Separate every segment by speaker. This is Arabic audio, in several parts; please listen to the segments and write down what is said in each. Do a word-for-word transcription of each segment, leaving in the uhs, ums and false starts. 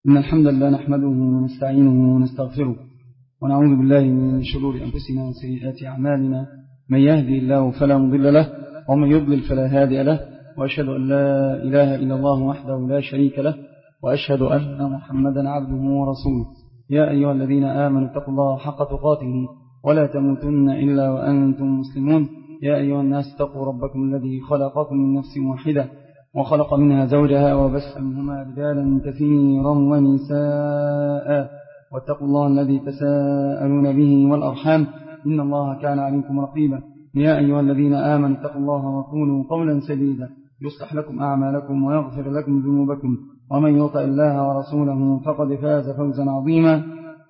Speaker 1: إن الحمد لله نحمده ونستعينه ونستغفره ونعوذ بالله من شرور أنفسنا وسيئات أعمالنا. من يهدي الله فلا مضل له ومن يضلل فلا هادي له، وأشهد أن لا إله إلا الله وحده لا شريك له، وأشهد أن محمدا عبده ورسوله. يا أيها الذين آمنوا اتقوا الله حق تقاته ولا تموتن إلا وأنتم مسلمون. يا أيها الناس اتقوا ربكم الذي خلقكم من نفس واحدة وخلق منها زوجها وبث منهما رجالا كثيرا ونساء، واتقوا الله الذي تساءلون به والأرحام إن الله كان عليكم رقيبا. يا أيها الذين آمنوا اتقوا الله وقولوا قولا سديدا يصلح لكم أعمالكم ويغفر لكم ذنوبكم، ومن يطع الله ورسوله فقد فاز فوزا عظيما.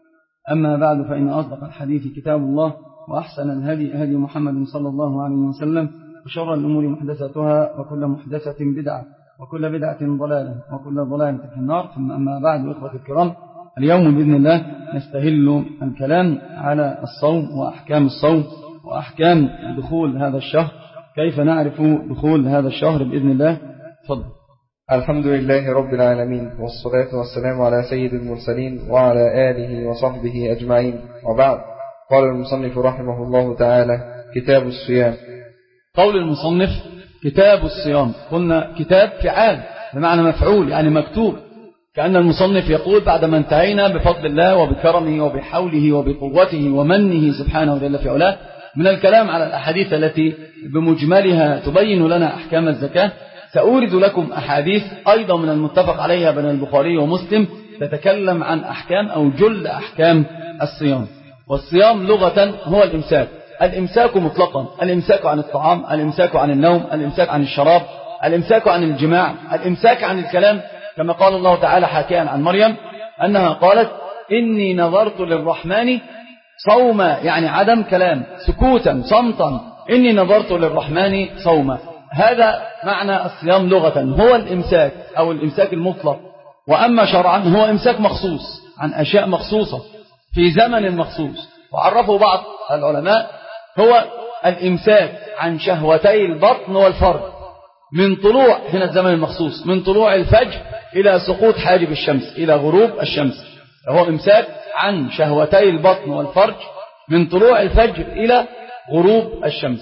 Speaker 1: أما بعد، فإن أصدق الحديث كتاب الله، وأحسن الهدي هدي محمد صلى الله عليه وسلم، وشر الأمور محدثاتها، وكل محدثة بدعة، وكل بدعة ضلالة، وكل ضلالة في النار. ثم أما بعد، إخوة الكرام، اليوم بإذن الله نستهل الكلام على الصوم وأحكام الصوم وأحكام دخول هذا الشهر. كيف نعرف دخول هذا الشهر بإذن الله؟ تفضل.
Speaker 2: الحمد لله رب العالمين، والصلاة والسلام على سيد المرسلين وعلى آله وصحبه أجمعين، وبعد. قال المصنف رحمه الله تعالى: كتاب الصيام.
Speaker 1: قول المصنف كتاب الصيام، قلنا كتاب فعال بمعنى مفعول، يعني مكتوب، كأن المصنف يقول بعدما انتهينا بفضل الله وبكرمه وبحوله وبقوته ومنه سبحانه وجل في علاه من الكلام على الأحاديث التي بمجملها تبين لنا أحكام الزكاة، سأورد لكم أحاديث أيضا من المتفق عليها بين البخاري ومسلم تتكلم عن أحكام أو جل أحكام الصيام. والصيام لغة هو الإمساك، الإمساك مطلقا، الإمساك عن الطعام، الإمساك عن النوم، الإمساك عن الشراب، الإمساك عن الجماع، الإمساك عن الكلام، كما قال الله تعالى حكيا عن مريم أنها قالت: إني نظرت للرحمن صوما، يعني عدم كلام، سكوتا صمتا، إني نظرت للرحمن صوما. هذا معنى الصيام لغة، هو الإمساك أو الإمساك المطلق. وأما شرعا هو إمساك مخصوص عن أشياء مخصوصة في زمن مخصوص، وعرفوا بعض العلماء هو الإمساك عن شهوتي البطن والفرج من طلوع هنا الزمن المخصوص من طلوع الفجر إلى سقوط حاجب الشمس إلى غروب الشمس، هو إمساك عن شهوتي البطن والفرج من طلوع الفجر إلى غروب الشمس.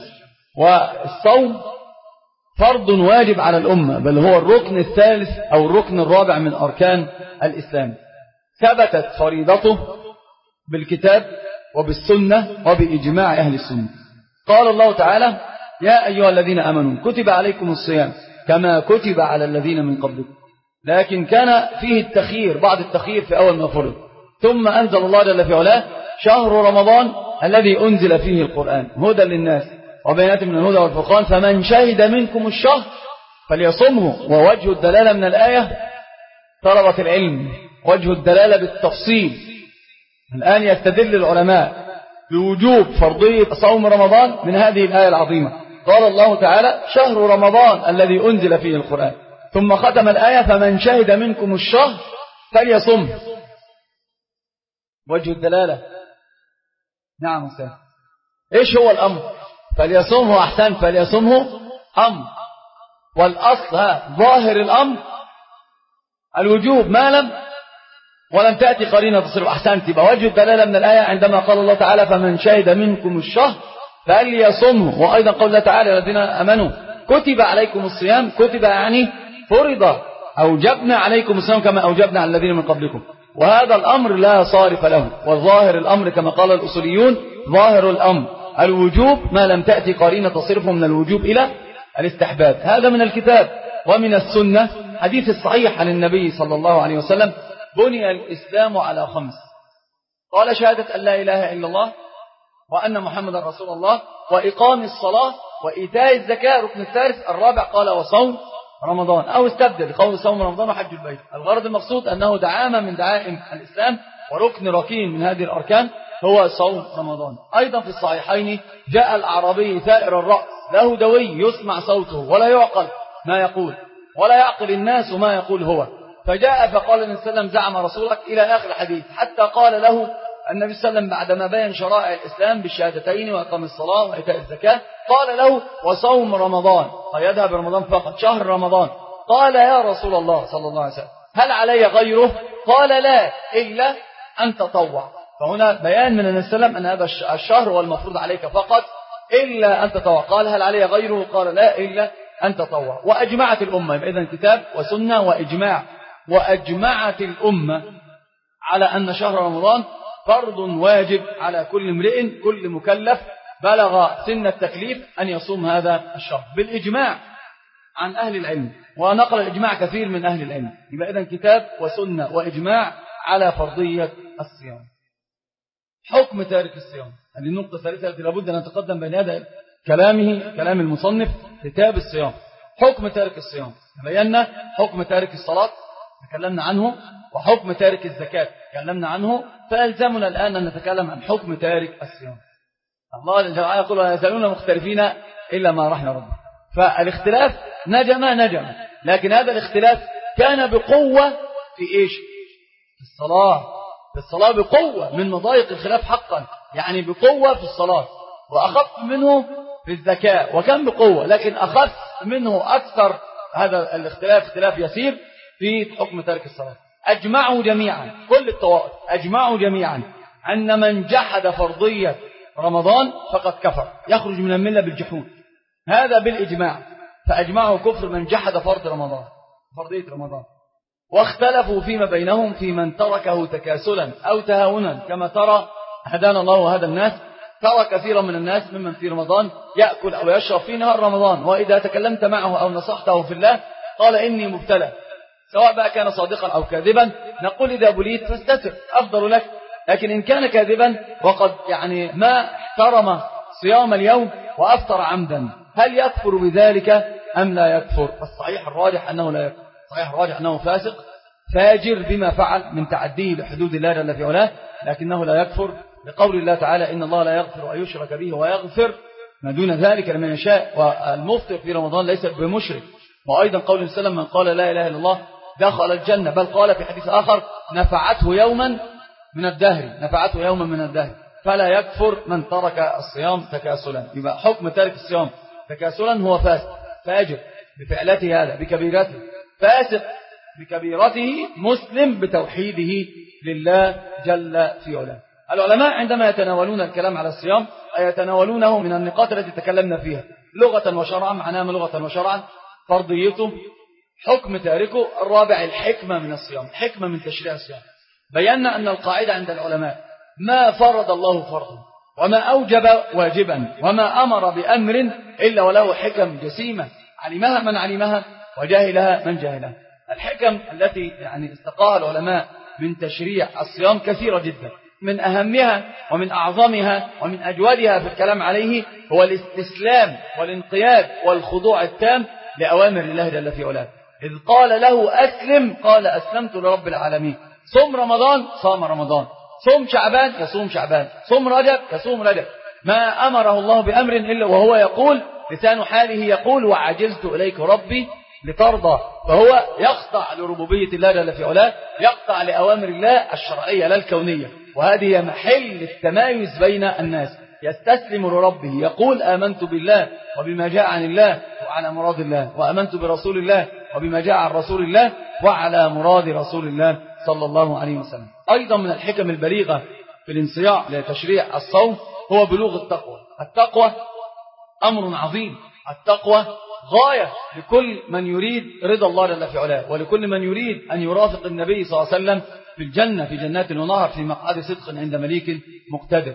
Speaker 1: والصوم فرض واجب على الأمة، بل هو الركن الثالث أو الركن الرابع من أركان الإسلام، ثبتت فريضته بالكتاب وبالسنة وبإجماع أهل السنة. قال الله تعالى: يا أيها الذين آمنوا كتب عليكم الصيام كما كتب على الذين من قبلكم، لكن كان فيه التخيير، بعض التخيير في أول ما فرض. ثم أنزل الله جل في علاه: شهر رمضان الذي أنزل فيه القرآن هدى للناس وبينات من الهدى والفرقان، فمن شهد منكم الشهر فليصمه. ووجه الدلالة من الآية طلبة العلم، وجه الدلالة بالتفصيل. الآن يستدل العلماء بوجوب فرضية صوم رمضان من هذه الآية العظيمة. قال الله تعالى: شهر رمضان الذي أنزل فيه القرآن، ثم ختم الآية: فمن شهد منكم الشهر فليصم. وجه الدلالة. نعم أستاذ، إيش هو الأمر؟ فليصمه، أحسن، فليصمه أمر، والأصل ظاهر الأمر الوجوب ما لم ولم تأتي قرينة تصرف. أحسنت. يبقى وجه الدلالة من الآية عندما قال الله تعالى: فمن شهد منكم الشهر فليصمه. وأيضا قال الله تعالى: الذين آمنوا كتب عليكم الصيام، كتب يعني فرض، أوجبنا عليكم الصيام كما أوجبنا على الذين من قبلكم. وهذا الأمر لا صارف له، والظاهر الأمر كما قال الأصوليون ظاهر الأمر الوجوب ما لم تأتي قرينة تصرفه من الوجوب إلى الاستحباب. هذا من الكتاب. ومن السنة حديث الصحيح عن النبي صلى الله عليه وسلم: بني الإسلام على خمس، قال: شهادة أن لا إله إلا الله وأن محمد رسول الله، وإقام الصلاة، وإيتاء الزكاة، ركن الثالث. الرابع قال: وصوم رمضان، أو استبدل قول صوم رمضان وحج البيت. الغرض المقصود أنه دعامة من دعائم الإسلام وركن ركين من هذه الأركان هو صوم رمضان. أيضا في الصحيحين جاء الأعرابي ثائر الرأس له دوي يسمع صوته ولا يعقل ما يقول ولا يعقل الناس ما يقول هو، فجاء فقال النبي صلى الله عليه وسلم: زعم رسولك، إلى آخر الحديث، حتى قال له النبي صلى الله عليه وسلم بعدما بين شرائع الإسلام بالشهادتين وإقام الصلاة وإيتاء الزكاة، قال له: وصوم رمضان، قيدها برمضان فقط، شهر رمضان. قال: يا رسول الله صلى الله عليه وسلم هل علي غيره؟ قال لا إلا أن تطوع. فهنا بيان من النبي صلى الله عليه وسلم أن هذا الشهر هو المفروض عليك فقط إلا أن تطوع. قال هل علي غيره؟ قال لا إلا أن تطوع. وأجمعت الأمة، إذن كتاب وسنة وإجماع، وأجمعت الأمة على أن شهر رمضان فرض واجب على كل امرئ كل مكلف بلغ سن التكليف أن يصوم هذا الشهر بالإجماع عن أهل العلم، ونقل الإجماع كثير من أهل العلم. يبقى إذن كتاب وسنة وإجماع على فرضية الصيام. حكم تارك الصيام، هذه النقطة الثالثة التي لابد أن نتقدم بين يدي كلامه كلام المصنف كتاب الصيام. حكم تارك الصيام، بينا حكم تارك الصلاة تكلمنا عنه، وحكم تارك الزكاة تكلمنا عنه، فألزمنا الآن أن نتكلم عن حكم تارك الصيام. الله تعالى يقول لا يزالون مختلفين إلا ما رحم ربه. فالاختلاف نجم نجم، لكن هذا الاختلاف كان بقوة في إيش؟ في الصلاة. في الصلاة بقوة، من مضايق الخلاف حقا، يعني بقوة في الصلاة، وأخف منه في الزكاة وكان بقوة، لكن أخف منه أكثر هذا الاختلاف اختلاف يسير في حكم تارك الصلاة. أجمعوا جميعا، كل الطوائف أجمعوا جميعا أن من جحد فرضية رمضان فقد كفر، يخرج من الملة بالجحود، هذا بالإجماع. فأجمعوا كفر من جحد فرض رمضان، فرضية رمضان. واختلفوا فيما بينهم في من تركه تكاسلا أو تهاونا، كما ترى هدانا الله وهدى الناس، ترى كثيرا من الناس ممن في رمضان يأكل أو يشرب في نهار رمضان، وإذا تكلمت معه أو نصحته في الله قال إني مبتلى، سواء بقى كان صادقا أو كاذبا نقول إذا بليت فاستتر أفضل لك. لكن إن كان كاذبا وقد يعني ما احترم صيام اليوم وأفطر عمدا، هل يكفر بذلك أم لا يكفر؟ الصحيح الراجح أنه لا يكفر، صحيح الراجح أنه فاسق فاجر بما فعل من تعديه لحدود الله جل في علاه، لكنه لا يكفر لقول الله تعالى إن الله لا يغفر أن يشرك به ويغفر ما دون ذلك لمن يشاء. والمفطر في رمضان ليس بمشرك. وأيضا قول النبي صلى الله عليه وسلم من قال لا إله إلا الله دخل الجنة، بل قال في حديث آخر نفعته يوما من الدهر، نفعته يوما من الدهر. فلا يكفر من ترك الصيام تكاسلا. يبقى حكم تارك الصيام تكاسلا هو فاسق فاجر بفعلته هذا بكبيرته، فاسق بكبيرته، مسلم بتوحيده لله جل في علاه. العلماء عندما يتناولون الكلام على الصيام يتناولونه من النقاط التي تكلمنا فيها لغة وشرعا، معناها لغة وشرعا، فرضيته، حكم تاركه، الرابع الحكمة من الصيام، حكمة من تشريع الصيام. بينا أن القاعدة عند العلماء ما فرض الله فرضا وما أوجب واجبا وما أمر بأمر إلا وله حكم جسيمة، علمها من علمها وجاهلها من جاهلها. الحكم التي يعني استقاها العلماء من تشريع الصيام كثيرة جدا، من أهمها ومن أعظمها ومن أجودها في الكلام عليه هو الاستسلام والانقياد والخضوع التام لأوامر الله جل في علاه. إذ قال له أسلم قال أسلمت لرب العالمين. صم رمضان صام رمضان، صم شعبان يصوم شعبان، صم رجب يصوم رجب. ما أمره الله بأمر إلا وهو يقول، لسان حاله يقول وعجزت إليك ربي لترضى. فهو يخضع لربوبية الله جل في علاه، يخضع لأوامر الله الشرعية لا الكونية، وهذه محل التمايز بين الناس. يستسلم لربه، يقول آمنت بالله وبما جاء عن الله وعلى مراد الله، وآمنت برسول الله وبما جاء عن رسول الله وعلى مراد رسول الله صلى الله عليه وسلم. أيضا من الحكم البليغة في الانصياع لتشريع الصوم هو بلوغ التقوى. التقوى أمر عظيم، التقوى غاية لكل من يريد رضا الله جل في علاه، ولكل من يريد أن يرافق النبي صلى الله عليه وسلم في الجنة في جنات ونهر في مقعد صدق عند مليك مقتدر.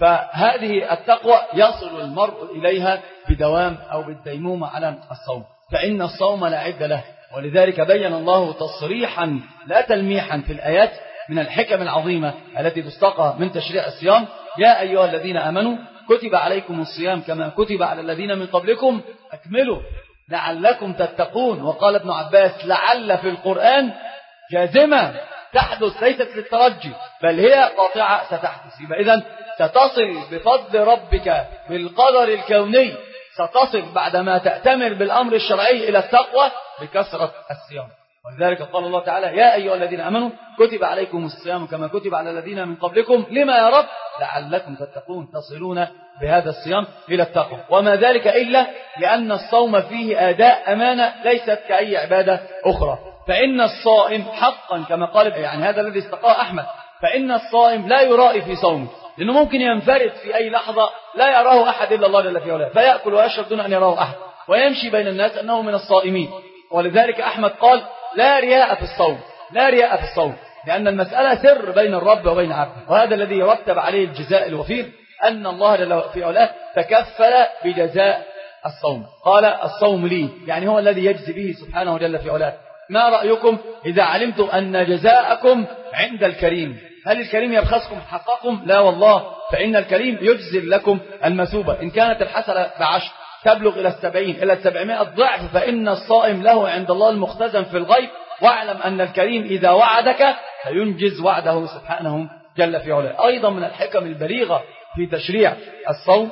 Speaker 1: فهذه التقوى يصل المرء إليها بدوام أو بالديمومة على الصوم، فإن الصوم لا عد له. ولذلك بين الله تصريحا لا تلميحا في الآيات من الحكم العظيمة التي تستقى من تشريع الصيام: يا أيها الذين آمنوا كتب عليكم الصيام كما كتب على الذين من قبلكم أكملوا لعلكم تتقون. وقال ابن عباس: لعل في القرآن جازمة تحدث ليست للترجي بل هي قاطعة ستحدث. يبقى إذن ستصل بفضل ربك بالقدر الكوني، ستصل بعدما تأتمر بالأمر الشرعي إلى التقوى بكثرة الصيام. ولذلك قال الله تعالى: يا أيها الذين آمنوا كتب عليكم الصيام كما كتب على الذين من قبلكم لما يا رب لعلكم تتقون. تصلون بهذا الصيام إلى التقوى، وما ذلك إلا لأن الصوم فيه أداء أمانة ليست كأي عبادة أخرى. فإن الصائم حقا كما قال يعني هذا الذي استقاه أحمد، فإن الصائم لا يرائي في صومه، لأنه ممكن ينفرد في أي لحظة لا يراه أحد إلا الله جل في علاه، فيأكل ويشرب دون أن يراه أحد ويمشي بين الناس أنه من الصائمين. ولذلك أحمد قال لا رياء في الصوم، لا رياء في الصوم، لأن المسألة سر بين الرب وبين عبده، وهذا الذي يرتب عليه الجزاء الوفير، أن الله جل في علاه تكفل بجزاء الصوم. قال الصوم لي، يعني هو الذي يجزي به سبحانه جل في علاه. ما رأيكم إذا علمتم أن جزاءكم عند الكريم؟ هل الكريم يبخسكم حقكم؟ لا والله، فإن الكريم يجزل لكم المثوبة. إن كانت الحسنة بعشر تبلغ إلى السبعين إلى السبعمائة ضعف، فإن الصائم له عند الله المختزن في الغيب، واعلم أن الكريم إذا وعدك فينجز وعده سبحانه جل في علاه. أيضا من الحكم البليغة في تشريع الصوم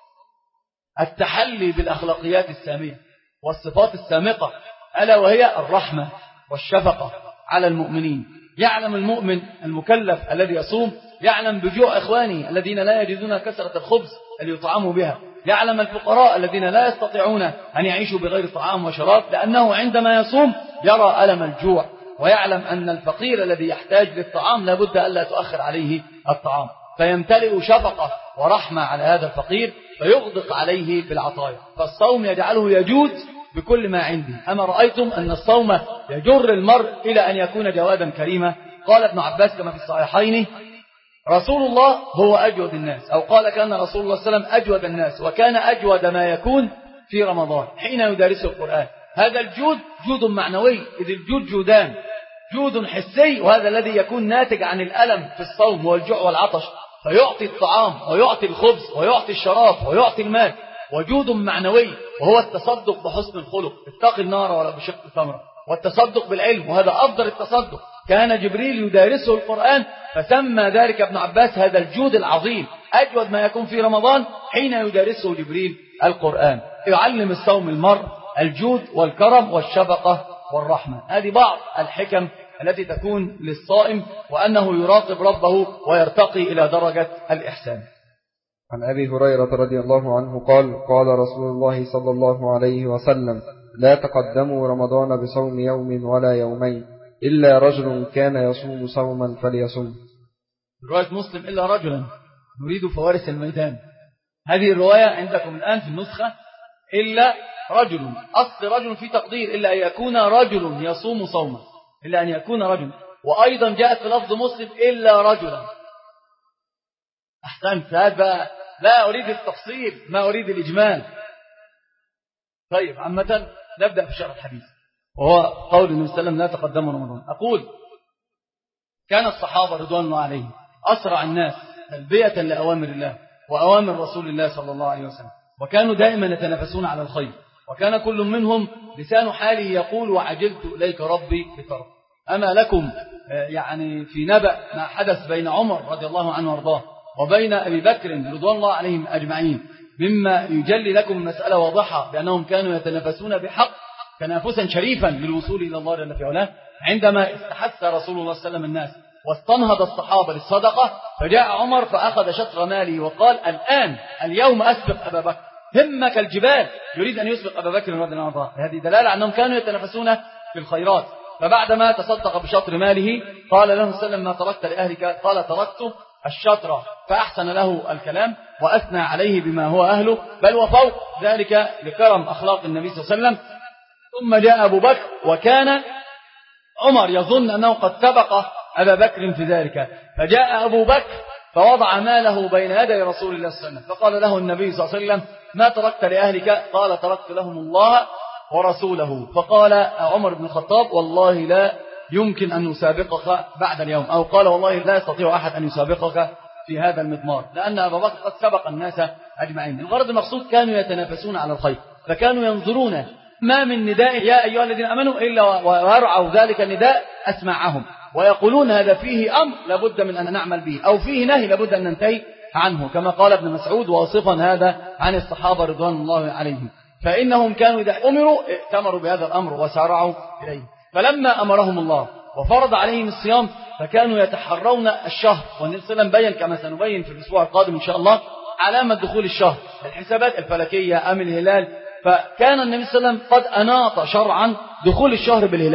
Speaker 1: التحلي بالأخلاقيات السامية والصفات السامقة، ألا وهي الرحمة والشفقة على المؤمنين. يعلم المؤمن المكلف الذي يصوم، يعلم بجوع إخوانه الذين لا يجدون كسرة الخبز اللي يطعموا بها، يعلم الفقراء الذين لا يستطيعون أن يعيشوا بغير طعام وشراب، لأنه عندما يصوم يرى ألم الجوع، ويعلم أن الفقير الذي يحتاج للطعام لابد ألا تؤخر عليه الطعام، فيمتلئ شفقة ورحمة على هذا الفقير فيغدق عليه بالعطايا. فالصوم يجعله يجود بكل ما عندي. أما رأيتم أن الصوم يجر المرء إلى أن يكون جوادا كريما؟ قال ابن عباس كما في الصحيحين رسول الله هو أجود الناس، أو قال كان رسول الله صلى الله عليه وسلم أجود الناس، وكان أجود ما يكون في رمضان حين يدارسه القرآن. هذا الجود جود معنوي، إذ الجود جودان، جود حسي وهذا الذي يكون ناتج عن الألم في الصوم والجوع والعطش، فيعطي الطعام ويعطي الخبز ويعطي الشراب ويعطي المال، وجود معنوي وهو التصدق بحسن الخلق، اتقي النار ولا بشق تمرة، والتصدق بالعلم وهذا أفضل التصدق. كان جبريل يدارسه القرآن فسمى ذلك ابن عباس هذا الجود العظيم، أجود ما يكون في رمضان حين يدارسه جبريل القرآن. يعلم الصوم المرء الجود والكرم والشفقة والرحمة. هذه بعض الحكم التي تكون للصائم، وأنه يراقب ربه ويرتقي إلى درجة الإحسان.
Speaker 2: عن أبي هريرة رضي الله عنه قال قال رسول الله صلى الله عليه وسلم لا تقدموا رمضان بصوم يوم ولا يومين إلا رجل كان يصوم صوما فليصوم.
Speaker 1: رواية مسلم إلا رجلا نريد فوارس الميدان. هذه الرواية عندكم الآن في النسخة إلا رجل، أصل رجل في تقدير إلا أن يكون رجل يصوم صوما، إلا أن يكون رجل. وأيضا جاءت في لفظ مسلم إلا رجلا. أحسنت، هذا لا أريد التفصيل ما أريد الإجمال. طيب عامة نبدأ في شرح الحديث، وهو قول النبي صلى الله عليه وسلم لا تقدموا رمضان. أقول كان الصحابة رضوان الله عليهم أسرع الناس تلبية لأوامر الله وأوامر رسول الله صلى الله عليه وسلم، وكانوا دائما يتنافسون على الخير، وكان كل منهم لسان حاله يقول وعجلت إليك ربي بطرف. أما لكم يعني في نبأ ما حدث بين عمر رضي الله عنه وارضاه وبين أبي بكر رضوان الله عليهم أجمعين، مما يجلي لكم المسألة واضحة بأنهم كانوا يتنافسون بحق تنافسا شريفا للوصول إلى الله جل في علاه. عندما استحث رسول الله صلى الله عليه وسلم الناس واستنهض الصحابة للصدقة، فجاء عمر فأخذ شطر ماله وقال الآن اليوم أسبق أبا بكر، همك الجبال، يريد أن يسبق أبا بكر رضي الله عنه. هذه دلالة أنهم كانوا يتنافسون في الخيرات. فبعدما تصدق بشطر ماله قال له صلى الله عليه وسلم ما تركت لأهلك؟ قال تركت الشطر، فأحسن له الكلام وأثنى عليه بما هو أهله، بل وفوق ذلك لكرم أخلاق النبي صلى الله عليه وسلم. ثم جاء أبو بكر، وكان عمر يظن أنه قد سبق أبا بكر في ذلك، فجاء أبو بكر فوضع ماله بين يدي رسول الله صلى الله عليه وسلم، فقال له النبي صلى الله عليه وسلم ما تركت لأهلك؟ قال تركت لهم الله ورسوله. فقال عمر بن الخطاب والله لا يمكن أن يسابقك بعد اليوم، أو قال والله لا يستطيع أحد أن يسابقك في هذا المضمار، لأن أبا بكر قد سبق الناس أجمعين. الغرض المقصود كانوا يتنافسون على الخير، فكانوا ينظرون ما من نداء يا أيها الذين أمنوا إلا ويرعوا ذلك النداء أسمعهم، ويقولون هذا فيه أمر لابد من أن نعمل به، أو فيه نهي لابد أن ننتهي عنه، كما قال ابن مسعود واصفا هذا عن الصحابة رضوان الله عليهم، فإنهم كانوا إذا أمروا ائتمروا بهذا الأمر وسارعوا إليه. فلما أمرهم الله وفرض عليهم الصيام فكانوا يتحرون الشهر، والنبي صلى الله عليه وسلم بين كما سنبين في الأسبوع القادم إن شاء الله علامة دخول الشهر، الحسابات الفلكية أم الهلال. فكان النبي صلى الله عليه وسلم قد أناط شرعا دخول الشهر بالهلال،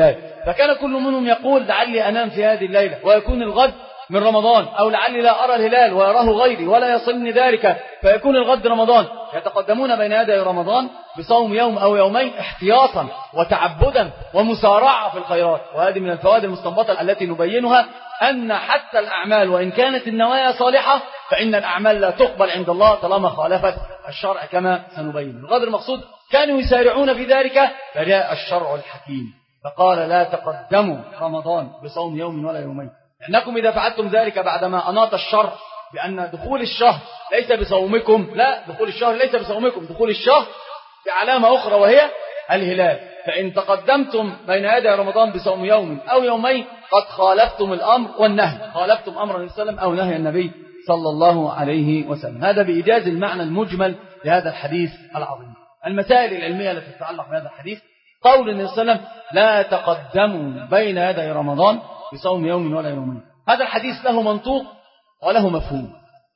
Speaker 1: فكان كل منهم يقول لعلي أنام في هذه الليلة ويكون الغد من رمضان، أو لعلي لا أرى الهلال ويراه غيري ولا يصلني ذلك فيكون الغد رمضان. يتقدمون بين يدي رمضان بصوم يوم أو يومين احتياطا وتعبدا ومسارعة في الخيرات. وهذه من الفوائد المستنبطة التي نبينها، أن حتى الأعمال وإن كانت النوايا صالحة فإن الأعمال لا تقبل عند الله طالما خالفت الشرع كما سنبين. الغرض المقصود كانوا يسارعون في ذلك، فجاء الشرع الحكيم فقال لا تقدموا رمضان بصوم يوم ولا يومين، لأنكم إذا فعلتم ذلك بعدما أناط الشرع بأن دخول الشهر ليس بصومكم، لا، دخول الشهر ليس بصومكم، دخول الشهر بعلامة أخرى وهي الهلال. فإن تقدمتم بين يدي رمضان بصوم يوم أو يومين قد خالفتم الأمر والنهي، خالفتم أمر النبي صلى الله عليه وسلم أو نهي النبي صلى الله عليه وسلم. هذا بإيجاز المعنى المجمل لهذا الحديث العظيم. المسائل العلمية التي تتعلق بهذا الحديث: قول النبي صلى الله عليه وسلم لا تقدموا بين يدي رمضان بصوم يوم ولا يومين. هذا الحديث له منطوق وله مفهوم.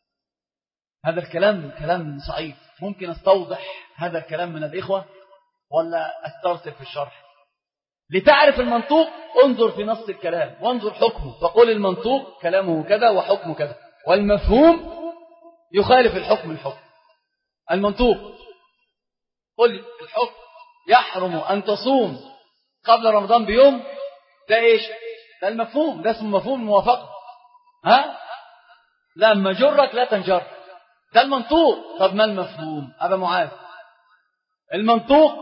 Speaker 1: هذا الكلام كلام صعيب، ممكن استوضح هذا الكلام من الإخوة ولا استرسل في الشرح؟ لتعرف المنطوق انظر في نص الكلام وانظر حكمه، فقل المنطوق كلامه كذا وحكمه كذا، والمفهوم يخالف الحكم الحكم. المنطوق قل الحكم يحرم أن تصوم قبل رمضان بيوم، ده إيش؟ ده المفهوم، ده اسمه مفهوم الموافقة. ها؟ لما جرك لا تنجر، ده المنطوق. طب ما المفهوم؟ أبا معاذ، المنطوق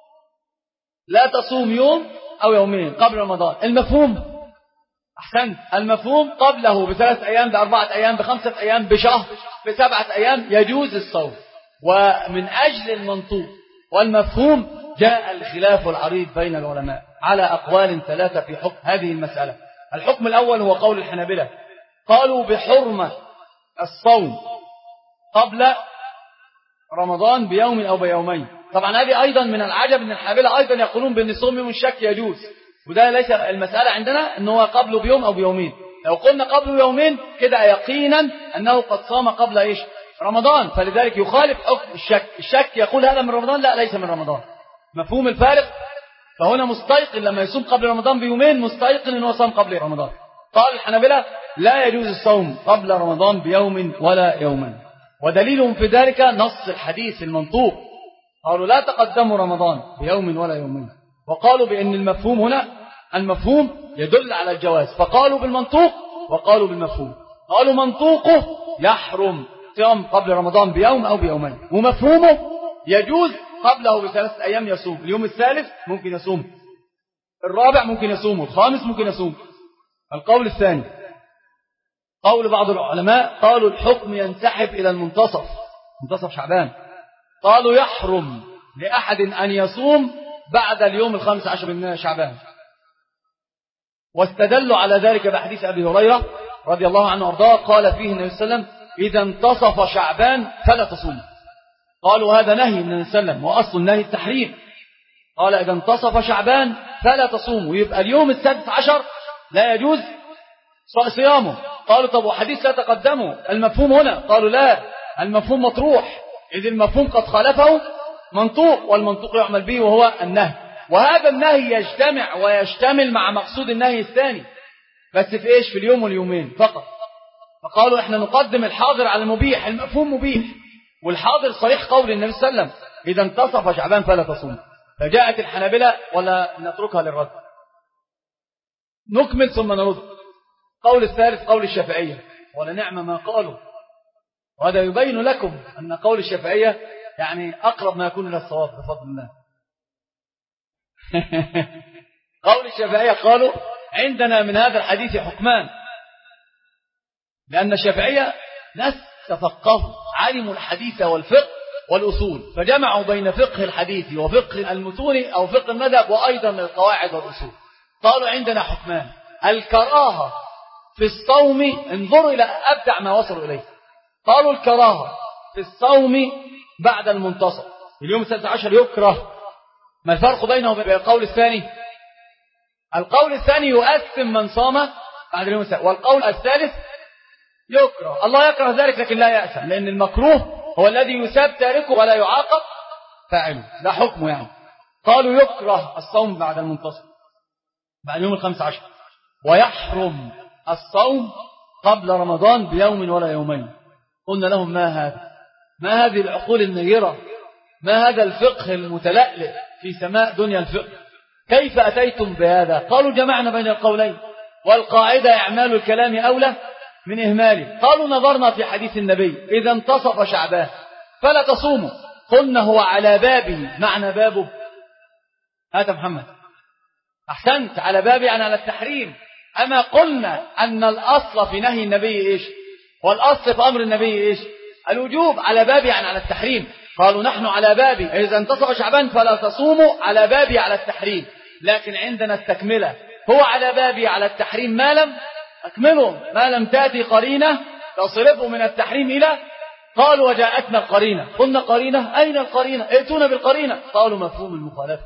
Speaker 1: لا تصوم يوم أو يومين قبل رمضان. المفهوم أحسنت، المفهوم قبله بثلاث أيام، بأربعة أيام، بخمسة أيام، بشهر، بسبعة أيام يجوز الصوم. ومن أجل المنطوق والمفهوم جاء الخلاف العريض بين العلماء على أقوال ثلاثة في حكم هذه المسألة. الحكم الأول هو قول الحنابلة، قالوا بحرمة الصوم قبل رمضان بيوم أو بيومين. طبعا هذه أيضا من العجب أن الحنابلة أيضا يقولون بأن الصوم يوم الشك يجوز، وده ليس المسألة عندنا أنه قبله بيوم أو بيومين. لو قلنا قبله بيومين كده يقينا أنه قد صام قبل إيش؟ رمضان، فلذلك يخالف حكم الشك. الشك يقول هذا من رمضان، لا ليس من رمضان. مفهوم الفارق؟ فهنا مستيقن لما يصوم قبل رمضان بيومين مستيقن أنه صام قبل رمضان. قال الحنابلة لا يجوز الصوم قبل رمضان بيوم ولا يومين، ودليلهم في ذلك نص الحديث المنطوق، قالوا لا تقدموا رمضان بيوم ولا يومين، وقالوا بأن المفهوم هنا المفهوم يدل على الجواز، فقالوا بالمنطوق وقالوا بالمفهوم. قالوا منطوقه يحرم صيام قبل رمضان بيوم أو بيومين، ومفهومه يجوز قبله بثلاثة أيام يصوم، اليوم الثالث ممكن يصوم، الرابع ممكن يصوم، الخامس ممكن يصوم. القول الثاني قول بعض العلماء، قالوا الحكم ينسحب إلى المنتصف، منتصف شعبان. قالوا يحرم لأحد أن يصوم بعد اليوم الخامس عشر من شعبان، واستدلوا على ذلك بحديث أبي هريرة رضي الله عنه وارضاه، قال فيه النبي صلى الله عليه وسلم إذا انتصف شعبان فلا تصوم. قالوا هذا نهي من النبي صلى الله عليه وسلم، وأصل النهي التحريم. قال إذا انتصف شعبان فلا تصوم، ويبقى اليوم السادس عشر لا يجوز صيامه. قالوا طب وحديث لا تقدموا، المفهوم هنا؟ قالوا لا، المفهوم مطروح، إذ المفهوم قد خالفه منطوق، والمنطوق يعمل به وهو النهي، وهذا النهي يجتمع ويشتمل مع مقصود النهي الثاني، بس في إيش؟ في اليوم واليومين فقط. فقالوا إحنا نقدم الحاضر على المبيح، المفهوم مبيح، والحاضر صريح قول النبي صلى الله عليه وسلم إذا انتصف شعبان فلا تصوم. فجاءت الحنابلة، ولا نتركها للرد؟ نكمل ثم نرد. قول الثالث قول الشافعية، ولا نعم ما قالوا، وهذا يبين لكم أن قول الشافعية يعني أقرب ما يكون إلى الصواب بفضل الله. قول الشافعية قالوا عندنا من هذا الحديث حكمان، لأن الشافعية ناس تفقهوا، علموا الحديث والفقه والأصول، فجمعوا بين فقه الحديث وفقه المتون أو فقه المذهب وأيضا القواعد والأصول. قالوا عندنا حكمان: الكراهة في الصوم، انظروا إلى أبدع ما وصلوا إليه، قالوا الكراهة في الصوم بعد المنتصف، اليوم السادس عشر يكره. ما الفرق بينه وبين القول الثاني؟ القول الثاني يؤثم من صام بعد اليوم السادس، والقول الثالث يكره. الله يكره ذلك لكن لا يأثم، لأن المكروه هو الذي يساب تاركه ولا يعاقب فاعله، ده حكمه يعني. قالوا يكره الصوم بعد المنتصف، بعد يوم الخامس عشر. ويحرم الصوم قبل رمضان بيوم ولا يومين. قلنا لهم ما هذا؟ ما هذه العقول النيرة؟ ما هذا الفقه المتلألئ في سماء دنيا الفقه؟ كيف أتيتم بهذا؟ قالوا جمعنا بين القولين، والقاعدة إعمال الكلام أولى من إهماله. قالوا نظرنا في حديث النبي إذا انتصف شعبان فلا تصوموا، قلنا هو على بابه. معنى بابه هذا محمد أحسنت، على بابه يعني على التحريم. أما قلنا أن الأصل في نهي النبي إيش؟ والأصل في أمر النبي إيش؟ الوجوب. على بابه يعني على التحريم. قالوا نحن على بابه إذا انتصف شعبان فلا تصوموا، على بابه على التحريم. لكن عندنا التكملة، هو على بابه على التحريم ما لم أكملهم، ما لم تأتي قرينة تصرفه من التحريم إلى. قالوا وجاءتنا القرينة. قلنا قرينة، أين القرينة؟ ائتونا بالقرينة. قالوا مفهوم المخالفة،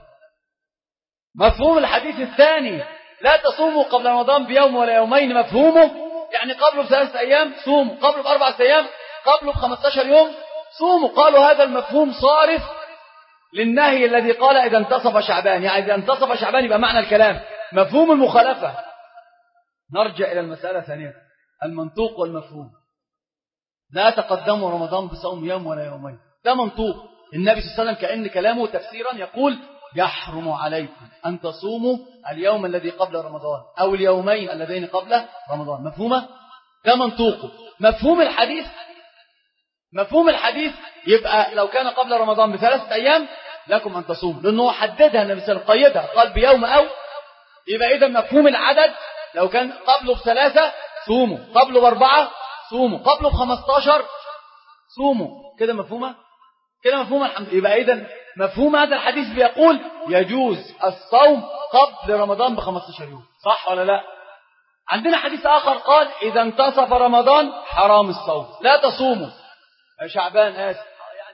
Speaker 1: مفهوم الحديث الثاني لا تصوموا قبل رمضان بيوم ولا يومين. مفهومه يعني قبله بثلاثة أيام صوموا، قبله بأربعة أيام، قبله بخمسة عشر يوم صوموا. قالوا هذا المفهوم صارف للنهي الذي قال إذا انتصف شعبان، يعني إذا انتصف شعبان يبقى معنى الكلام مفهوم المخالفة. نرجع إلى المسألة ثانية، المنطوق والمفهوم. لا تقدموا رمضان بصوم يوم ولا يومين، ده منطوق. النبي صلى الله عليه وسلم كأن كلامه تفسيرا يقول يحرم عليكم أن تصوموا اليوم الذي قبل رمضان أو اليومين اللذين قبل رمضان. مفهومة؟ ده منطوقه. مفهوم الحديث، مفهوم الحديث يبقى لو كان قبل رمضان بثلاثة أيام لكم أن تصوموا، لأنه حددها النبي صلى الله عليه وسلم، قيدها قال بيوم أو. يبقى إذا مفهوم العدد لو كان قبله بثلاثة صوموا، قبله بأربعة صوموا، قبله بخمسة عشر صوموا. كده مفهومة؟ كده مفهومة الحمد لله. يبقى إذا مفهوم هذا الحديث بيقول يجوز الصوم قبل رمضان بخمسة عشر يوم، صح ولا لا؟ عندنا حديث آخر قال إذا انتصف رمضان حرام الصوم لا تصوموا. شعبان آسف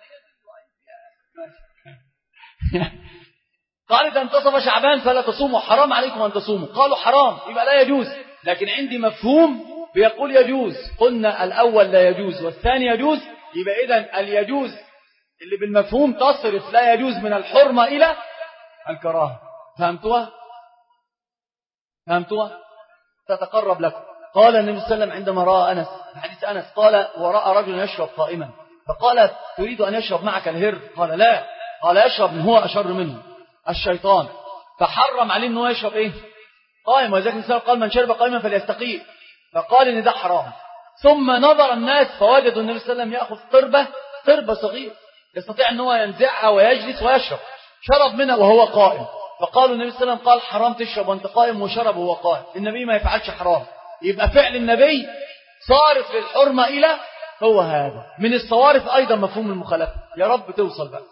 Speaker 1: قال إذا انتصف شعبان فلا تصوموا، حرام عليكم أن تصوموا. قالوا حرام يبقى لا يجوز، لكن عندي مفهوم بيقول يجوز. قلنا الأول لا يجوز والثاني يجوز، يبقى إذن اليجوز اللي بالمفهوم تصرف لا يجوز من الحرمة إلى الكراهة. فهمتوها؟ فهمتوها؟ تتقرب لكم. قال النبي صلى الله عليه وسلم عندما رأى أنس في حديث أنس قال ورأى رجل يشرب قائما فقال تريد أن يشرب معك الهر؟ قال لا. قال يشرب من هو أشر منه الشيطان، فحرم عليه أنه يشرب إيه؟ قائم. وذلك النبي قال من شرب قائما فليستقيم، فقال إن ده حرام. ثم نظر الناس فوجدوا النبي صلى الله عليه وسلم يأخذ قربة قربة صغير يستطيع أن هو ينزعها ويجلس ويشرب، شرب منها وهو قائم. فقالوا النبي صلى الله عليه وسلم قال حرام تشرب وانت قائم، وشرب وهو قائم. النبي ما يفعلش حرام. يبقى فعل النبي صارف للحرمة إلى هو هذا. من الصوارف أيضا مفهوم المخالفة. يا رب توصل بقى.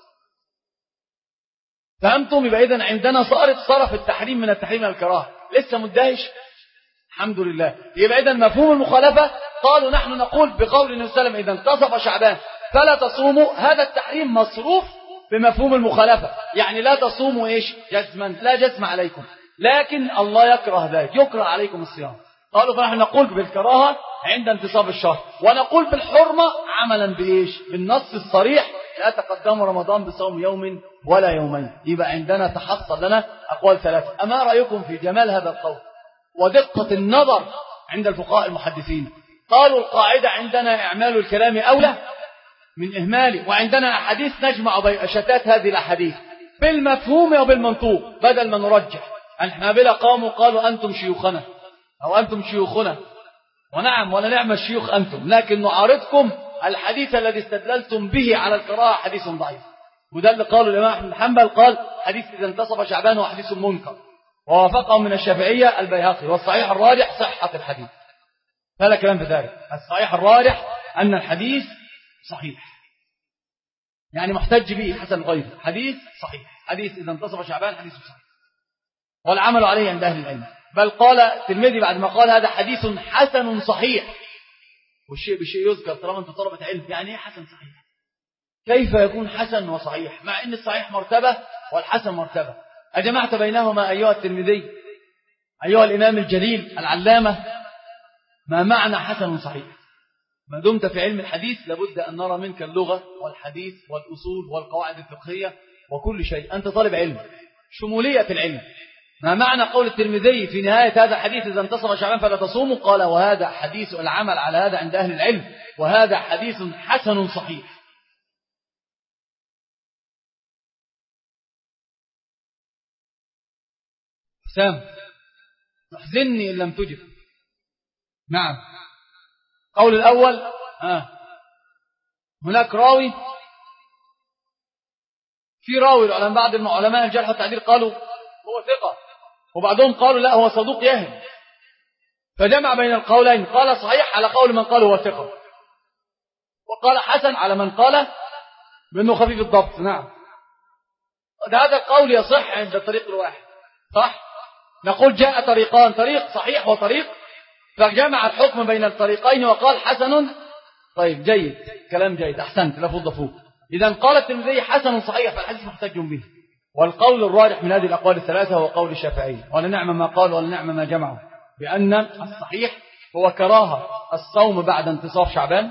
Speaker 1: فهمتم؟ يبقى إذن عندنا صارف صرف التحريم من التحريم إلى الكراهة. لسه مدهش؟ الحمد لله. يبقى إذن مفهوم المخالفة قالوا نحن نقول بقول النبي صلى الله عليه وسلم إذا انتصف شعبان فلا تصوموا، هذا التحريم مصروف بمفهوم المخالفة. يعني لا تصوموا إيش؟ جزما، لا جزم عليكم، لكن الله يكره ذلك، يكره عليكم الصيام. قالوا فنحن نقول بالكراهة عند انتصاب الشهر، ونقول بالحرمة عملا بإيش؟ بالنص الصريح لا تقدموا رمضان بصوم يوم ولا يومين. يبقى عندنا تحصل لنا أقوال ثلاثة. أما رأيكم في جمال هذا القول ودقة النظر عند الفقهاء المحدثين؟ قالوا القاعدة عندنا إعمال الكلام أولى من إهماله، وعندنا أحاديث نجمع بين شتات هذه الأحاديث بالمفهوم وبالمنطوق بدل ما نرجح. الحنابلة قاموا قالوا أنتم شيوخنا أو أنتم شيوخنا، ونعم ولا نعم الشيوخ أنتم، لكن نعارضكم الحديث الذي استدللتم به على القراءة حديث ضعيف. وده اللي قالوا الإمام أحمد بن حنبل قال حديث إذا انتصف شعبان هو حديث منكر، ووافقهم من الشافعية البيهقي. والصحيح الراجح صحة الحديث، فلا كلام في ذلك. الصحيح الراجح أن الحديث صحيح، يعني محتج به حسن غيره، حديث صحيح. حديث إذا انتصف شعبان حديث صحيح، والعمل عليه عند أهل العلم. بل قال الترمذي بعد ما قال هذا حديث حسن صحيح، والشيء بشيء يذكر طالما أنت طلبة علم. يعني إيه حسن صحيح؟ كيف يكون حسن وصحيح مع أن الصحيح مرتبة والحسن مرتبة؟ أجمعت بينهما أيها الترمذي أيها الإمام الجليل العلامة؟ ما معنى حسن صحيح؟ ما دمت في علم الحديث لابد أن نرى منك اللغة والحديث والأصول والقواعد الفقهية وكل شيء. أنت طالب علم، شمولية العلم. ما معنى قول الترمذي في نهاية هذا الحديث إذا انتصف شعبان فلا تصوموا؟ قال وهذا حديث العمل على هذا عند أهل العلم، وهذا حديث حسن صحيح. حسام تحزنني إن لم تجب. نعم. قول الأول آه. هناك راوي، في راوي على بعض العلماء الجرح والتعديل قالوا هو ثقة، وبعضهم قالوا لا هو صدوق يهم، فجمع بين القولين، قال صحيح على قول من قال هو ثقة، وقال حسن على من قال بأنه خفيف الضبط. نعم. هذا القول يصح عند الطريق الواحد، صح؟ نقول جاء طريقان، طريق صحيح وطريق، فجمع الحكم بين الطريقين وقال حسن. طيب جيد، كلام جيد، أحسنت، لا فض فوق. إذا قال الترمذي حسن صحيح فالحديث محتج به، والقول الراجح من هذه الأقوال الثلاثة هو قول الشافعي، ولنعم ما قال ولنعم ما جمعه، بأن الصحيح هو كراهة الصوم بعد انتصاف شعبان،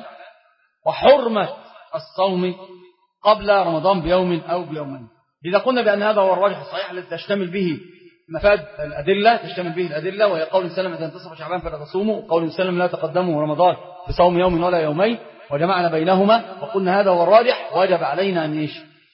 Speaker 1: وحرمة الصوم قبل رمضان بيوم أو بيومين. إذا قلنا بأن هذا هو الراجح الصحيح الذي تشتمل به مفاد الأدلة، تشتمل به الأدلة، وهي قول سلم إذا انتصف شعبان فلا تصوموا، وقول سلم لا تقدموا رمضان بصوم يوم ولا يومين، وجمعنا بينهما وقلنا هذا هو الراجح، وجب علينا أن إيش؟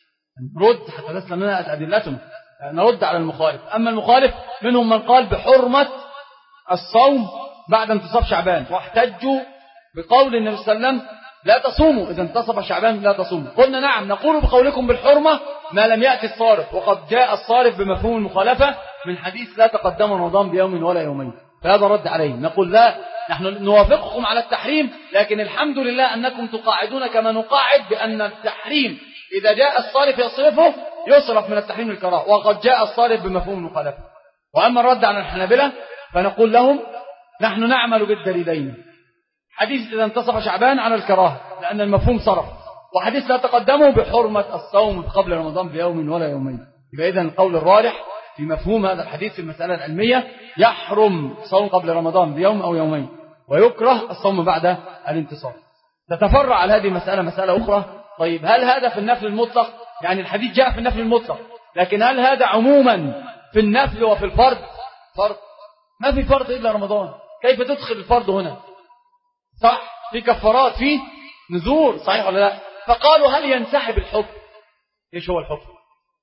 Speaker 1: نرد حتى تسلم لنا أدلتهم، نرد على المخالف. أما المخالف منهم من قال بحرمة الصوم بعد انتصاف شعبان، واحتجوا بقول النبي صلى الله عليه وسلم لا تصوموا إذا انتصف شعبان لا تصوموا. قلنا نعم، نقول بقولكم بالحرمة ما لم يأتي الصارف، وقد جاء الصارف بمفهوم المخالفة من حديث لا تقدم رمضان بيوم ولا يومين، فهذا رد عليه. نقول لا، نحن نوافقكم على التحريم، لكن الحمد لله أنكم تقاعدون كما نقاعد بأن التحريم إذا جاء الصارف يصرفه يصرف من التحريم الكراهة، وقد جاء الصارف بمفهوم المخالفة. وأما الرد على الحنابلة فنقول لهم نحن نعمل بالدليلين، حديث إذا انتصف شعبان على الكراهة لأن المفهوم صرف، وحديث لا تقدموا بحرمة الصوم قبل رمضان بيوم ولا يومين. يبقى إذن القول الراجح في مفهوم هذا الحديث في المسألة العلمية يحرم صوم قبل رمضان بيوم أو يومين، ويكره الصوم بعد الانتصار. تتفرع على هذه المسألة مسألة أخرى. طيب هل هذا في النفل المطلق؟ يعني الحديث جاء في النفل المطلق، لكن هل هذا عموما في النفل وفي الفرض؟ فرض، ما في فرض إلا رمضان، كيف تدخل الفرض هنا؟ صح، في كفارات، في نذور، صحيح ولا لا؟ فقالوا هل ينسحب الحكم؟ ايش هو الحكم؟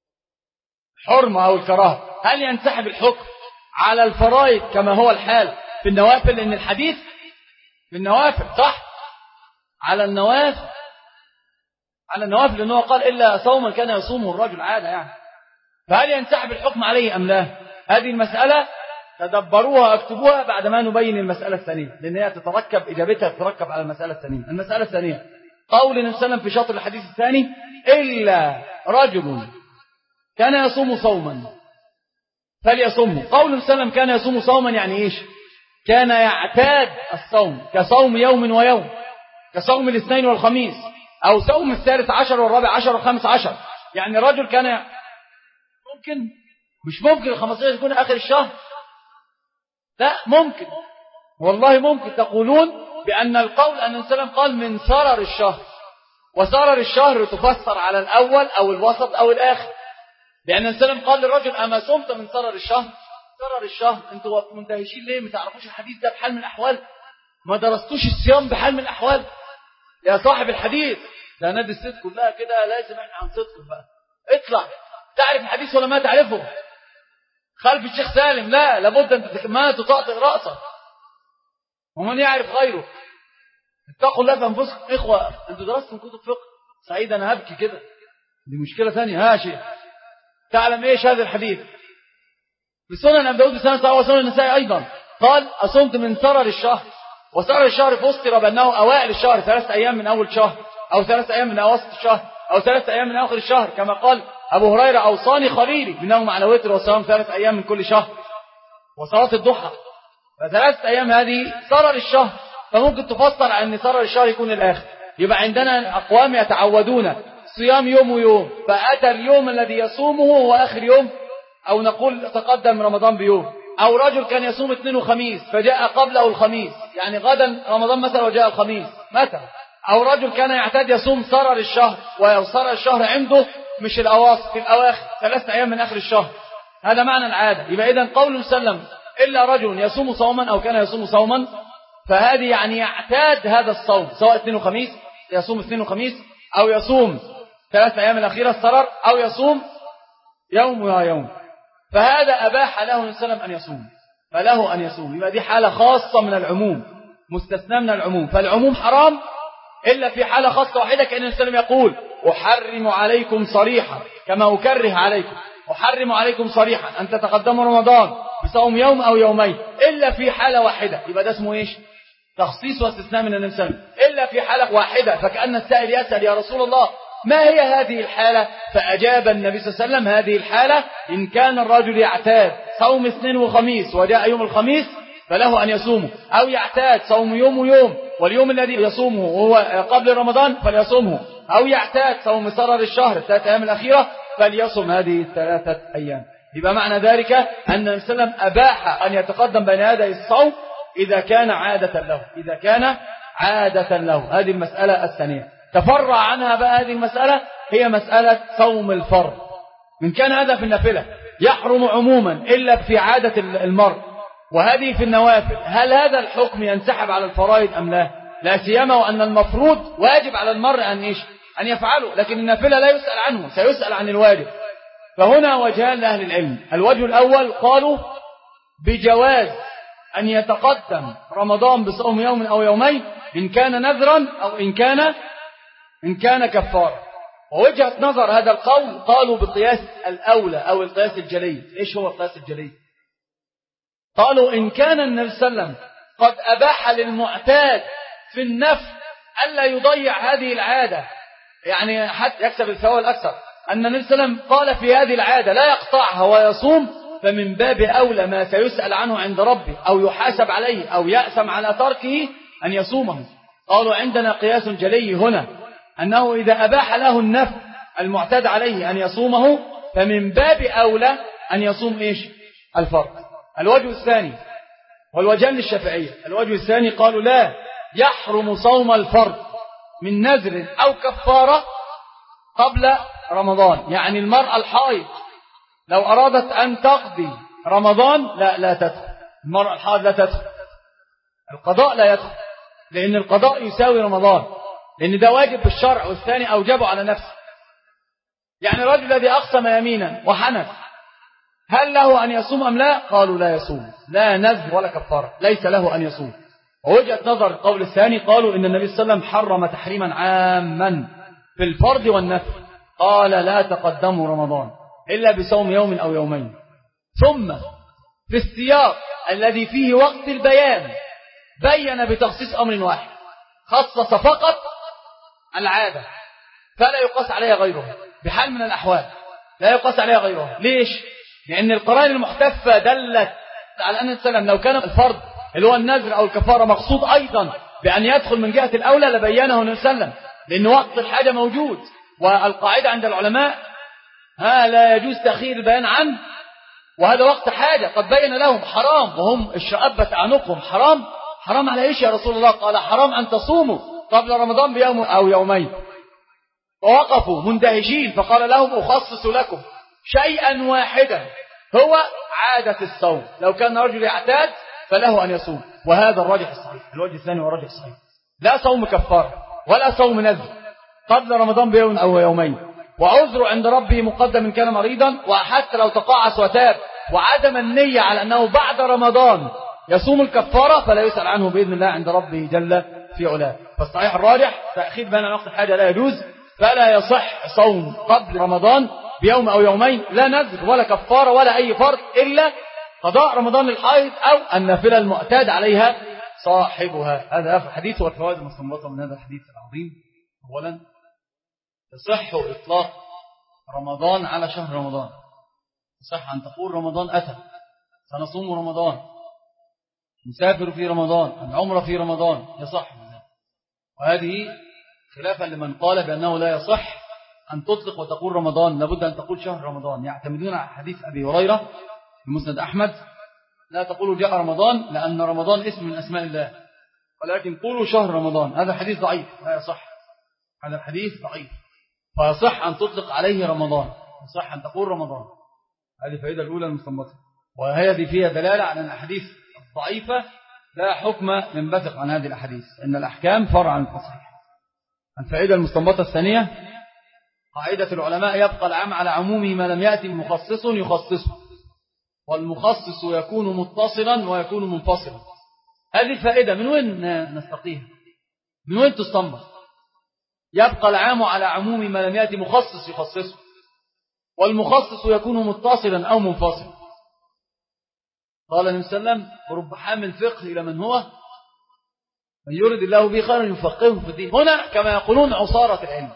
Speaker 1: حرمة أو الكراهة، هل ينسحب الحكم على الفرائض كما هو الحال في النوافل؟ لأن الحديث في النوافل، صح؟ على النوافل، على النوافل لأنه قال إلا صوما كان يصومه الرجل عادة يعني. فهل ينسحب الحكم عليه أم لا؟ هذه المسألة تدبروها اكتبوها بعد ما نبين المسألة الثانية، لأن هي تتركب إجابتها تتركب على المسألة الثانية. المسألة الثانية قول النبي صلى الله عليه وسلم في شطر الحديث الثاني إلا رجل كان يصوم صوما فليصومه. قول النبي صلى الله عليه وسلم كان يصوم صوما يعني إيش؟ كان يعتاد الصوم كصوم يوم ويوم، كصوم الاثنين والخميس، أو صوم الثالث عشر والرابع عشر والخامس عشر. يعني رجل كان ممكن، مش ممكن الخمسين يكون آخر الشهر، لا ممكن، والله ممكن. تقولون بأن القول أن النبي صلى الله عليه وسلم قال من سرر الشهر، وسرر الشهر تفسر على الأول أو الوسط أو الآخر، لأن النبي صلى الله عليه وسلم قال للرجل أما صمت من سرر الشهر؟ سرر الشهر أنتوا منتهشين ليه؟ ما تعرفوش الحديث ده بحال من الأحوال؟ ما درستوش الصيام بحال من الأحوال يا صاحب الحديث؟ ده نادي الصدق كلها كده، لازم احنا عن صدق بقى. اطلع تعرف الحديث ولا ما تعرفه؟ خلف الشيخ سالم، لا، لابد أن ما تطأطئ رأسك، ومن يعرف غيره. اتقوا الله في أنفسكم. إخوة أنتوا درستم كتب فقه، سعيد أنا هبكي كده، دي مشكلة ثانية. ها شيء تعلم إيش هذا الحديث؟ بسنن أبي داود بسنن صحيح وسنن النسائي أيضا قال أصمت من سرر الشهر، وسرر الشهر فسر بأنه أوائل الشهر، ثلاثة أيام من أول شهر، أو ثلاثة أيام من أوسط الشهر، أو ثلاثة أيام من آخر الشهر، كما قال أبو هريرة أوصاني خليلي بأنهم على وتر وصيام ثلاثة أيام من كل شهر وصلاة الضحى. فثلاثة أيام هذه سرر الشهر، فممكن تفسر أن سرر الشهر يكون الآخر. يبقى عندنا أقوام يتعودون صيام يوم ويوم، فأتى اليوم الذي يصومه هو آخر يوم، أو نقول تقدم رمضان بيوم. أو رجل كان يصوم اثنين وخميس فجاء قبله الخميس، يعني غدا رمضان مثلا وجاء الخميس متى. أو رجل كان يعتاد يصوم سرر الشهر، وسرر الشهر عنده مش الأواسط، في الأواخر ثلاثة أيام من آخر الشهر. هذا معنى العادة. يبقى إذن قول سلم إلا رجل يصوم صوما أو كان يصوم صوما، فهذه يعني يعتاد هذا الصوم، سواء اثنين وخميس يصوم اثنين وخميس، أو يصوم ثلاث أيام الأخيرة السرر، أو يصوم يوم ويوم، فهذا أباح له النبي صلى الله عليه وسلم أن يصوم، فله أن يصوم. يبقى دي حالة خاصة من العموم، مستثنى من العموم، فالعموم حرام إلا في حالة خاصة واحدة، كأن النبي صلى الله عليه وسلم يقول أحرم عليكم صريحا كما أكره عليكم، أحرم عليكم صريحا أن تتقدموا رمضان بصوم يوم أو يومين، إلا في حالة واحدة. يبقى ده اسمه إيش؟ تخصيص واستثناء من النبي صلى الله عليه وسلم، إلا في حالة واحدة. فكأن السائل يسأل يا رسول الله ما هي هذه الحالة؟ فأجاب النبي صلى الله عليه وسلم هذه الحالة إن كان الرجل يعتاد صوم اثنين وخميس وجاء يوم الخميس فله أن يصومه، أو يعتاد صوم يوم ويوم واليوم الذي يصومه وهو قبل رمضان فليصومه، أو يعتاد صوم سرر الشهر الثلاث أيام الأخيرة فليصوم هذه الثلاثة أيام. يبقى معنى ذلك أن النبي صلى الله عليه وسلم أباح أن يتقدم بين يدي الصوم إذا كان عادة له، إذا كان عادة له. هذه المسألة الثانية. تفرع عنها بقى هذه المسألة هي مسألة صوم الفرض. من كان هذا في النافلة يحرم عموما إلا في عادة المرء، وهذه في النوافل. هل هذا الحكم ينسحب على الفرائض أم لا؟ لا سيما وأن المفروض واجب على المرء أن إيش؟ أن يفعله، لكن النافلة لا يسأل عنه، سيسأل عن الواجب. فهنا وجهان لأهل العلم. الوجه الأول قالوا بجواز أن يتقدم رمضان بصوم يوم أو يومين إن كان نذرا أو إن كان إن كان كفارة. ووجهة نظر هذا القول قالوا بقياس الأولى أو القياس الجلي. إيش هو القياس الجلي؟ قالوا إن كان النبي صلى الله عليه وسلم قد أباح للمعتاد في النفل ألا يضيع هذه العادة، يعني حتى يكسب الثواب الأكثر، أن النبي صلى الله عليه وسلم قال في هذه العادة لا يقطعها ويصوم، فمن باب أولى ما سيسأل عنه عند ربه أو يحاسب عليه أو يأسم على تركه أن يصومه. قالوا عندنا قياس جلي هنا، أنه إذا أباح له النفل المعتاد عليه أن يصومه فمن باب أولى أن يصوم إيش؟ الفرض. الوجه الثاني والوجهان للشافعية. الوجه الثاني قالوا لا يحرم صوم الفرض من نذر أو كفارة قبل رمضان. يعني المرأة الحائض لو أرادت أن تقضي رمضان لا لا تدخل، المرأة الحائض لا تدخل، القضاء لا يدخل، لأن القضاء يساوي رمضان، لأن ده واجب بالشرع والثاني أوجبه على نفسه. يعني الرجل الذي أقسم يمينا وحنث هل له أن يصوم أم لا؟ قالوا لا يصوم، لا نذر ولا كفارة، ليس له أن يصوم. ووجهة نظر القول الثاني قالوا إن النبي صلى الله عليه وسلم حرم تحريما عاما في الفرض والنفل، قال لا تقدموا رمضان إلا بصوم يوم أو يومين. ثم في السياق الذي فيه وقت البيان بين بتخصيص أمر واحد، خصص فقط العادة فلا يقاس عليها غيرها بحال من الأحوال، لا يقاس عليها غيرها. ليش؟ لأن القرائن المحتفة دلت على أن السلام لو كان الفرض اللي هو النذر أو الكفارة مقصود أيضا بأن يدخل من جهة الأولى لبينه النبي صلى الله عليه وسلم، لأن وقت الحاجة موجود، والقاعدة عند العلماء ها لا يجوز تأخير البيان عنه، وهذا وقت حاجة قد بين لهم حرام وهم الشعبة عنقهم حرام. حرام على إيش يا رسول الله؟ قال حرام أن تصوموا قبل رمضان بيوم أو يومين. ووقفوا مندهشين فقال لهم أخصص لكم شيئا واحدا هو عادة الصوم، لو كان رجل يعتاد فله أن يصوم. وهذا الراجح الصحيح. الوجه الثاني والراجح الصحيح لا صوم كفار ولا صوم نذر قبل رمضان بيوم أو يومين، وعذر عند ربه مقدم إن كان مريضا، وحتى لو تقاعس وتاب وعدم النية على أنه بعد رمضان يصوم الكفارة فلا يسأل عنه بإذن الله عند ربه جل في علاه. فالصحيح الراجح تأخير بين وقت الحاجة لا يجوز، فلا يصح صوم قبل رمضان بيوم أو يومين، لا نذر ولا كفارة ولا أي فرض إلا قضاء رمضان للحائض أو النافلة المعتاد عليها صاحبها. هذا الحديث والفوائد المستنبطة من هذا الحديث العظيم. أولا يصح إطلاق رمضان على شهر رمضان، يصح أن تقول رمضان أتى، سنصوم رمضان، نسافر في رمضان، العمرة في رمضان، يصح. وهذه خلافا لمن قال بأنه لا يصح أن تطلق وتقول رمضان، لابد أن تقول شهر رمضان. يعتمدون على حديث أبي هريرة في مسند أحمد لا تقولوا جاء رمضان لأن رمضان اسم من أسماء الله، ولكن قولوا شهر رمضان. هذا حديث ضعيف لا يصح، هذا الحديث ضعيف. فيصح أن تطلق عليه رمضان، يصح أن تقول رمضان. هذه الفائدة الأولى المستنبطة، وهذه فيها دلالة على أن الأحاديث الضعيفة لا حكم ينبثق عن هذه الأحاديث، أن الأحكام فرع عن التصحيح. الفائدة المستنبطة الثانية قاعدة العلماء: يبقى العام على عمومه ما لم يأتي مخصص يخصصه، والمخصص يكون متصلا ويكون منفصلا. هذه الفائدة من وين نستقيها؟ من وين تستنبط؟ يبقى العام على عموم ما لم يأتي مخصص يخصصه، والمخصص يكون متصلا أو منفصلا. قال النبي صلى الله عليه وسلم: ورب حامل فقه إلى من هو من يرد الله به خيرا يفقهه في الدين. هنا كما يقولون عصارة العلم.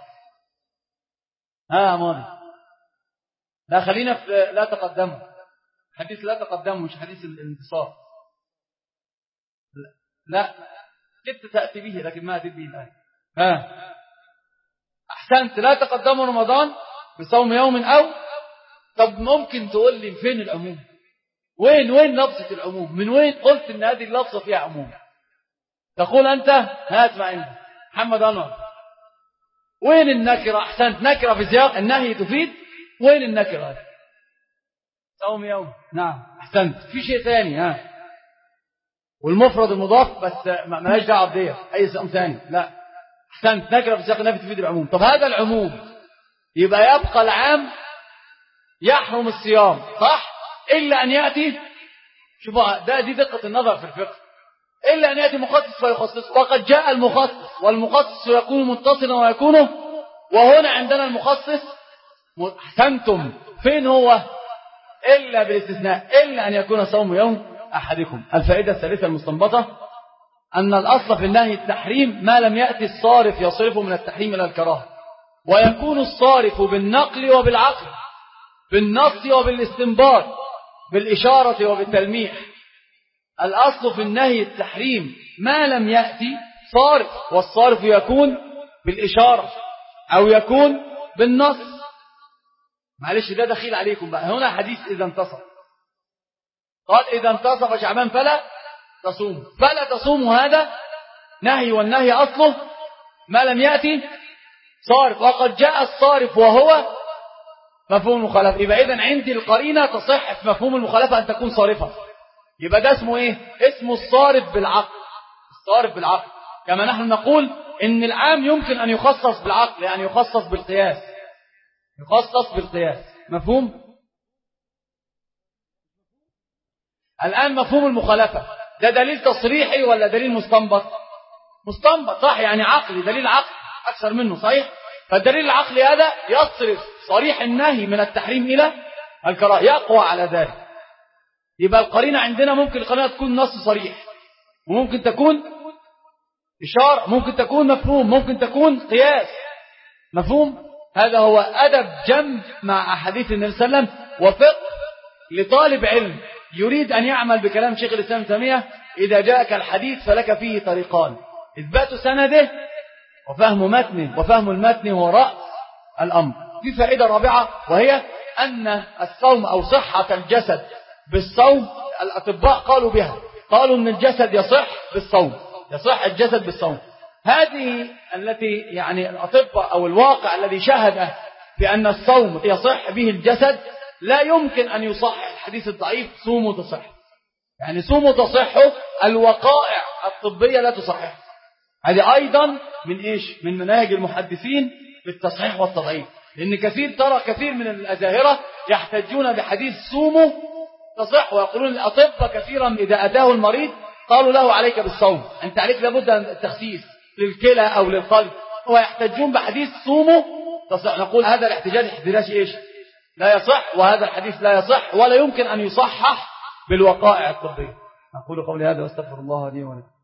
Speaker 1: ها ماضي لا خلينا في لا تقدموا، حديث لا تقدموا مش حديث الانتصار. لا كنت تأتي به لكن ما أتيت به الآن. ها أحسنت، لا تقدموا رمضان بصوم يوم أو. طب ممكن تقول لي فين العموم؟ وين وين لفظة العموم؟ من وين قلت ان هذه اللفظة فيها عموم؟ تقول أنت هات معنا محمد أنور، وين النكرة؟ أحسنت، نكرة في سياق النهي تفيد. وين النكرة؟ صوم يوم. نعم أحسنت. في شيء ثاني ها، والمفرد المضاف بس ما لهاش دعوه بديت أي صوم ثاني. لا أحسنت، نكرة في سياق النهي تفيد العموم. طب هذا العموم يبقى يبقى العام يحرم الصيام صح، إلا أن يأتي، شوفوا ده دي دقة النظر في الفقه، إلا أن يأتي مخصص فيخصص. وقد جاء المخصص، والمخصص يكون متصلا ويكون، وهنا عندنا المخصص أحسنتم فين هو؟ إلا بالاستثناء، إلا أن يكون صوم يوم أحدكم. الفائدة الثالثة المستنبطة أن الأصل في النهي التحريم ما لم يأتي الصارف يصرفه من التحريم إلى الكراهة، ويكون الصارف بالنقل وبالعقل، بالنص وبالاستنباط، بالإشارة وبالتلميح. الأصل في النهي التحريم ما لم يأتي صارف، والصارف يكون بالإشارة أو يكون بالنص. معلش ده دخيل عليكم بقى. هنا حديث إذا انتصف، قال إذا انتصف شعبان فلا تصوم، فلا تصوم هذا نهي، والنهي أصله ما لم يأتي صارف، وقد جاء الصارف وهو مفهوم المخالفة. يبقى إذن عندي القرينة تصح في مفهوم المخالفة أن تكون صارفة. يبقى ده اسمه إيه؟ اسمه الصارف بالعقل. الصارف بالعقل، كما نحن نقول إن العام يمكن أن يخصص بالعقل، يعني يخصص بالقياس، يخصص بالقياس. مفهوم؟ الآن مفهوم المخالفة ده دليل تصريحي ولا دليل مستنبط؟ مستنبط صح، يعني عقلي، دليل عقلي أكثر منه صحيح. فالدليل العقلي هذا يصرف صريح النهي من التحريم إلى الكراهة، يقوى على ذلك. يبقى القرينة عندنا ممكن القرينة تكون نص صريح، وممكن تكون إشارة، ممكن تكون مفهوم، ممكن تكون قياس. مفهوم؟ هذا هو أدب جمع مع أحاديث النبي صلى الله عليه وسلم، وفقه لطالب علم يريد أن يعمل بكلام شيخ الإسلام ابن تيمية. إذا جاءك الحديث فلك فيه طريقان: إثبات سنده وفهم متنه، وفهم المتن هو رأس الأمر. في فائدة رابعة، وهي أن الصوم أو صحة الجسد بالصوم الأطباء قالوا بها، قالوا أن الجسد يصح بالصوم، يصح الجسد بالصوم. هذه التي يعني الأطباء أو الواقع الذي شاهد بأن الصوم يصح به الجسد، لا يمكن أن يصحح الحديث الضعيف صوموا تصح. يعني صوموا تصحه، الوقائع الطبية لا تصحح. هذه أيضا من إيش؟ من مناهج المحدثين بالتصحيح والتضعيف. لأن كثير ترى كثير من الأزاهرة يحتجون بحديث صوموا تصح، ويقولون الأطباء كثيرا إذا أتاه المريض قالوا له عليك بالصوم، أنت عليك لابد من التخسيس للكلى أو للقلب، ويحتجون بحديث صوموا تصح. نقول هذا الاحتجاج احتجاج إيش؟ لا يصح، وهذا الحديث لا يصح ولا يمكن أن يصحح بالوقائع الطبية. أقول قولي هذا واستغفر الله لي ولكم.